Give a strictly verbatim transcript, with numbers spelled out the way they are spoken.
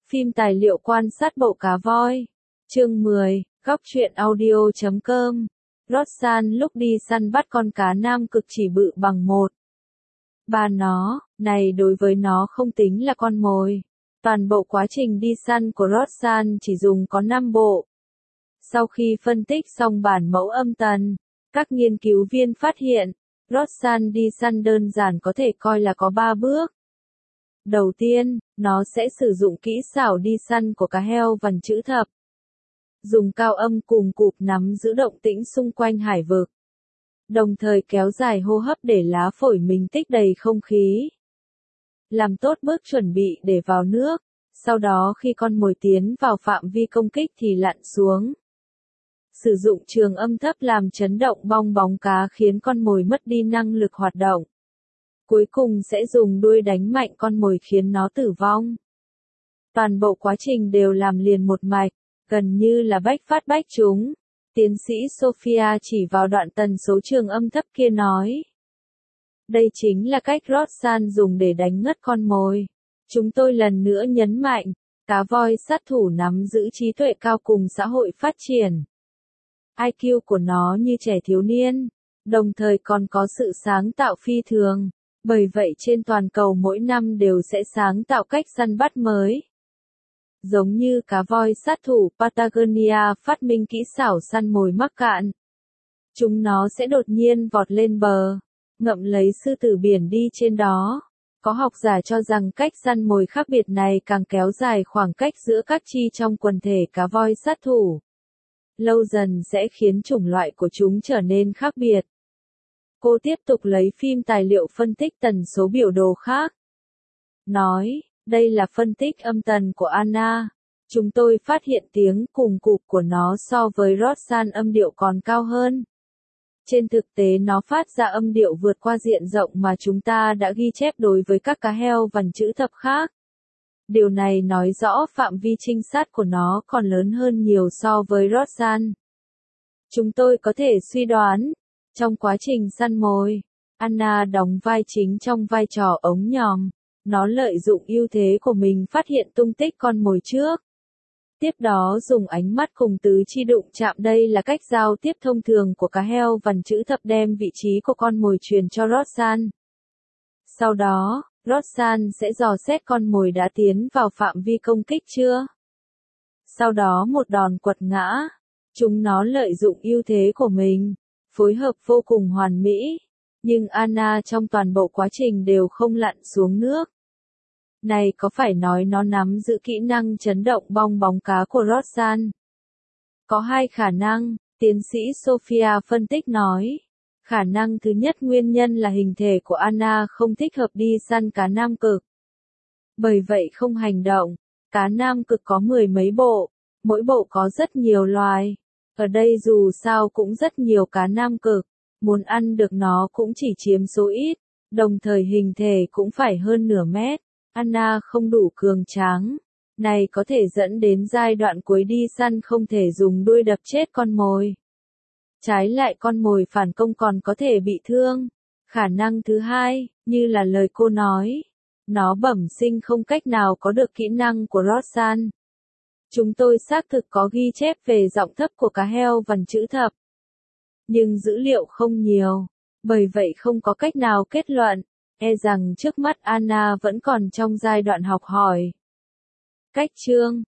Phim tài liệu quan sát bộ cá voi. Chương mười, góc truyện audio chấm com. Roxanne lúc đi săn bắt con cá nam cực chỉ bự bằng một ba nó, này đối với nó không tính là con mồi. Toàn bộ quá trình đi săn của Roxanne chỉ dùng có năm bộ. Sau khi phân tích xong bản mẫu âm tần, các nghiên cứu viên phát hiện, Roxanne đi săn đơn giản có thể coi là có ba bước. Đầu tiên, nó sẽ sử dụng kỹ xảo đi săn của cá heo vằn chữ thập. Dùng cao âm cùng cụp nắm giữ động tĩnh xung quanh hải vực. Đồng thời kéo dài hô hấp để lá phổi mình tích đầy không khí. Làm tốt bước chuẩn bị để vào nước, sau đó khi con mồi tiến vào phạm vi công kích thì lặn xuống. Sử dụng trường âm thấp làm chấn động bong bóng cá khiến con mồi mất đi năng lực hoạt động. Cuối cùng sẽ dùng đuôi đánh mạnh con mồi khiến nó tử vong. Toàn bộ quá trình đều làm liền một mạch, gần như là bách phát bách trúng. Tiến sĩ Sophia chỉ vào đoạn tần số trường âm thấp kia nói. Đây chính là cách Roxanne dùng để đánh ngất con mồi. Chúng tôi lần nữa nhấn mạnh, cá voi sát thủ nắm giữ trí tuệ cao cùng xã hội phát triển. i kiu của nó như trẻ thiếu niên, đồng thời còn có sự sáng tạo phi thường. Bởi vậy trên toàn cầu mỗi năm đều sẽ sáng tạo cách săn bắt mới. Giống như cá voi sát thủ Patagonia phát minh kỹ xảo săn mồi mắc cạn. Chúng nó sẽ đột nhiên vọt lên bờ, ngậm lấy sư tử biển đi trên đó. Có học giả cho rằng cách săn mồi khác biệt này càng kéo dài khoảng cách giữa các chi trong quần thể cá voi sát thủ. Lâu dần sẽ khiến chủng loại của chúng trở nên khác biệt. Cô tiếp tục lấy phim tài liệu phân tích tần số biểu đồ khác. Nói, đây là phân tích âm tần của Anna. Chúng tôi phát hiện tiếng cùng cụp của nó so với Roxanne âm điệu còn cao hơn. Trên thực tế nó phát ra âm điệu vượt qua diện rộng mà chúng ta đã ghi chép đối với các cá heo vằn chữ thập khác. Điều này nói rõ phạm vi trinh sát của nó còn lớn hơn nhiều so với Roxanne. Chúng tôi có thể suy đoán, trong quá trình săn mồi, Anna đóng vai chính trong vai trò ống nhòm. Nó lợi dụng ưu thế của mình phát hiện tung tích con mồi trước. Tiếp đó dùng ánh mắt cùng tứ chi đụng chạm, đây là cách giao tiếp thông thường của cá heo vằn chữ thập đem vị trí của con mồi truyền cho Roxanne. Sau đó, Roxanne sẽ dò xét con mồi đã tiến vào phạm vi công kích chưa. Sau đó một đòn quật ngã. Chúng nó lợi dụng ưu thế của mình, phối hợp vô cùng hoàn mỹ. Nhưng Anna trong toàn bộ quá trình đều không lặn xuống nước. Này có phải nói nó nắm giữ kỹ năng chấn động bong bóng cá của Roxanne? Có hai khả năng, tiến sĩ Sophia phân tích nói. Khả năng thứ nhất, nguyên nhân là hình thể của Anna không thích hợp đi săn cá nam cực. Bởi vậy không hành động. Cá nam cực có mười mấy bộ, mỗi bộ có rất nhiều loài. Ở đây dù sao cũng rất nhiều cá nam cực, muốn ăn được nó cũng chỉ chiếm số ít, đồng thời hình thể cũng phải hơn nửa mét. Anna không đủ cường tráng. Này có thể dẫn đến giai đoạn cuối đi săn không thể dùng đuôi đập chết con mồi. Trái lại con mồi phản công còn có thể bị thương. Khả năng thứ hai, như là lời cô nói, nó bẩm sinh không cách nào có được kỹ năng của Roxanne. Chúng tôi xác thực có ghi chép về giọng thấp của cá heo vằn chữ thập. Nhưng dữ liệu không nhiều, bởi vậy không có cách nào kết luận. E rằng trước mắt Anna vẫn còn trong giai đoạn học hỏi. Cách chương